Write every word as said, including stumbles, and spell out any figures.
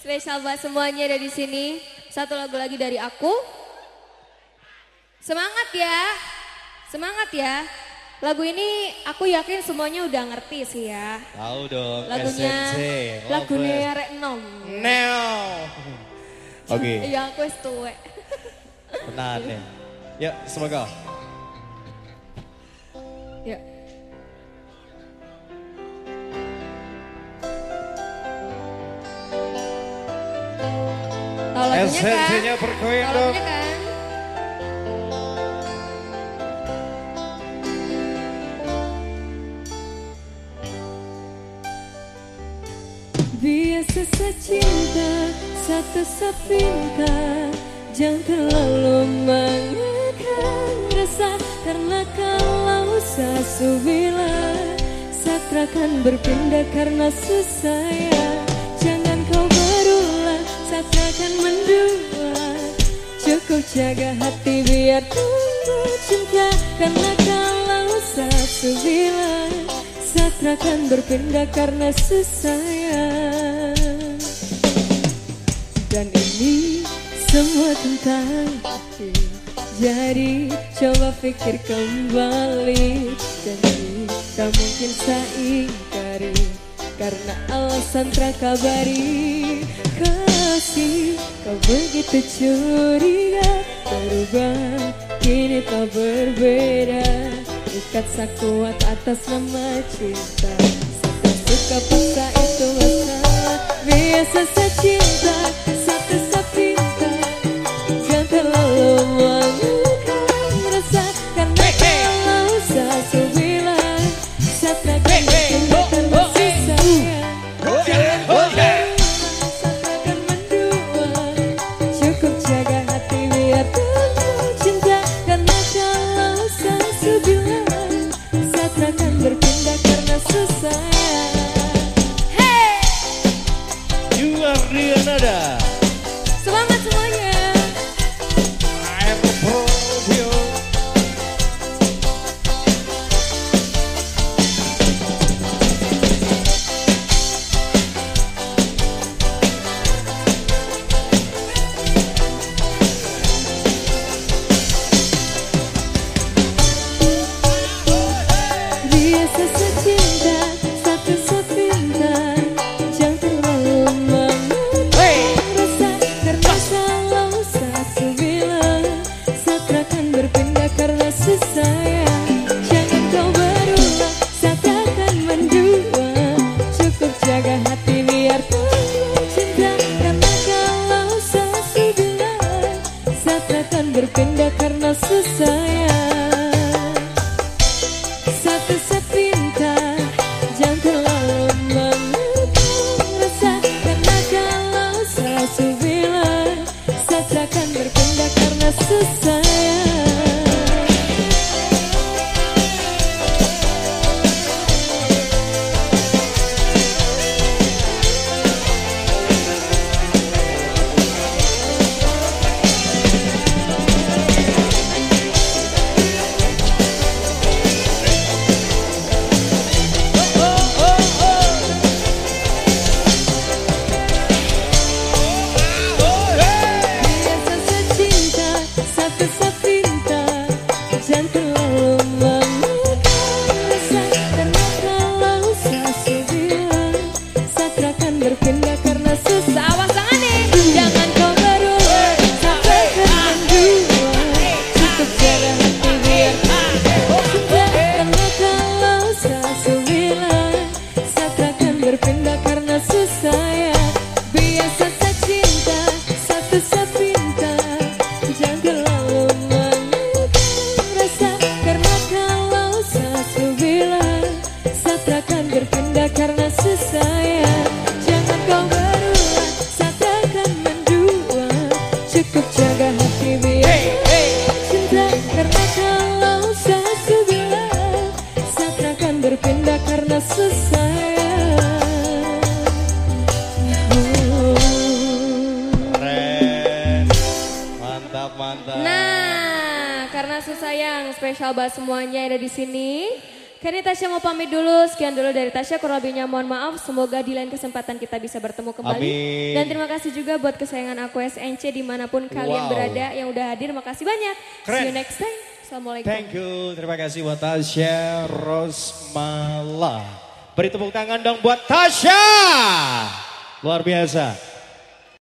Spesial buat semuanya ada di sini. Satu lagu lagi dari aku. Semangat ya. Semangat ya. Lagu ini aku yakin semuanya udah ngerti sih ya. Tahu dong. Lagunya S N C. lagunya Rek Nom. Neo. Oke. Iya aku wis tuwek. Benar nih. Ya, semoga. Ya. Tahu lagunya kan? S N C-nya bergoyang Tahu dong. lagunya kan? Biasa secinta, satu sepinta, jangan terlalu mengekang rasa. Karena kalau sesu bilang, satrakan berpindah karena susah. Jangan kau berulang, satrakan mendua. Cukup jaga hati biar tumbuh cinta. Karena kalau sesu bilang, satrakan berpindah karena susah. Dan ini semua tentang hati. Jadi coba pikir kembali. Janji tak mungkin saya ingkari, karena alasan terkabari. Kasih kau begitu curiga, berubah kini tak berbeda. Ikat sekuat atas nama cinta. Satu suka paksa itu masalah. Biasa secinta, satu sepinta, jangan terlalu mengekang rasa. Karena kalau sesu bilang, satrakan berpindah karena susah. Jangan bohong, satrakan mendua. Cukup jaga hati biar tumbuh cinta. Karena kalau sesu bilang, satrakan berpindah karena susah. You are Rianada. Semangat semuanya. I'm proud you. Biasa secinta, satu sepinta, jangan terlalu mengekang rasa. Karena kalau sesu bilang, satrakan berpindah karena susah. Jangan kau berulang, satrakan mendua. Cukup jaga hati biar tumbuh cinta. Karena kalau sesu bilang, satrakan berpindah karena susah. Satu sepinta, jangan terlalu mengekang rasa. Karena kalau sesu bilang, satrakan berpindah karena susah. Biasa secinta, satu sepinta, jangan terlalu mengekang rasa. Karena kalau sesu bilang, satrakan berpindah karena susah. Awas tangan nih. Jangan kau berulang, satrakan mendua. Cukup jaga hati biar tumbuh cinta. Karena kalau sesu bilang, satrakan berpindah karena susah. Biasa secinta, satu sepinta, jangan terlalu mengekang rasa. Karena kalau sesu bilang, satrakan berpindah karena susah. Jangan kau berulang, satrakan mendua. Cukup jaga hati biar tumbuh cinta. Karena kalau sesu bilang, satrakan berpindah karena susah. Keren. Mantap, mantap. Nah, karena susah yang spesial buat semuanya ada di sini. Kini Tasya mau pamit dulu, sekian dulu dari Tasya, kurang lebihnya mohon maaf. Semoga di lain kesempatan kita bisa bertemu kembali. Amin. Dan terima kasih juga buat kesayangan aku S N C dimanapun kalian Wow. berada yang udah hadir, makasih banyak. Keren. See you next time. Assalamualaikum. Thank you, terima kasih buat Tasya Rosmala. Beri tepuk tangan dong buat Tasya. Luar biasa.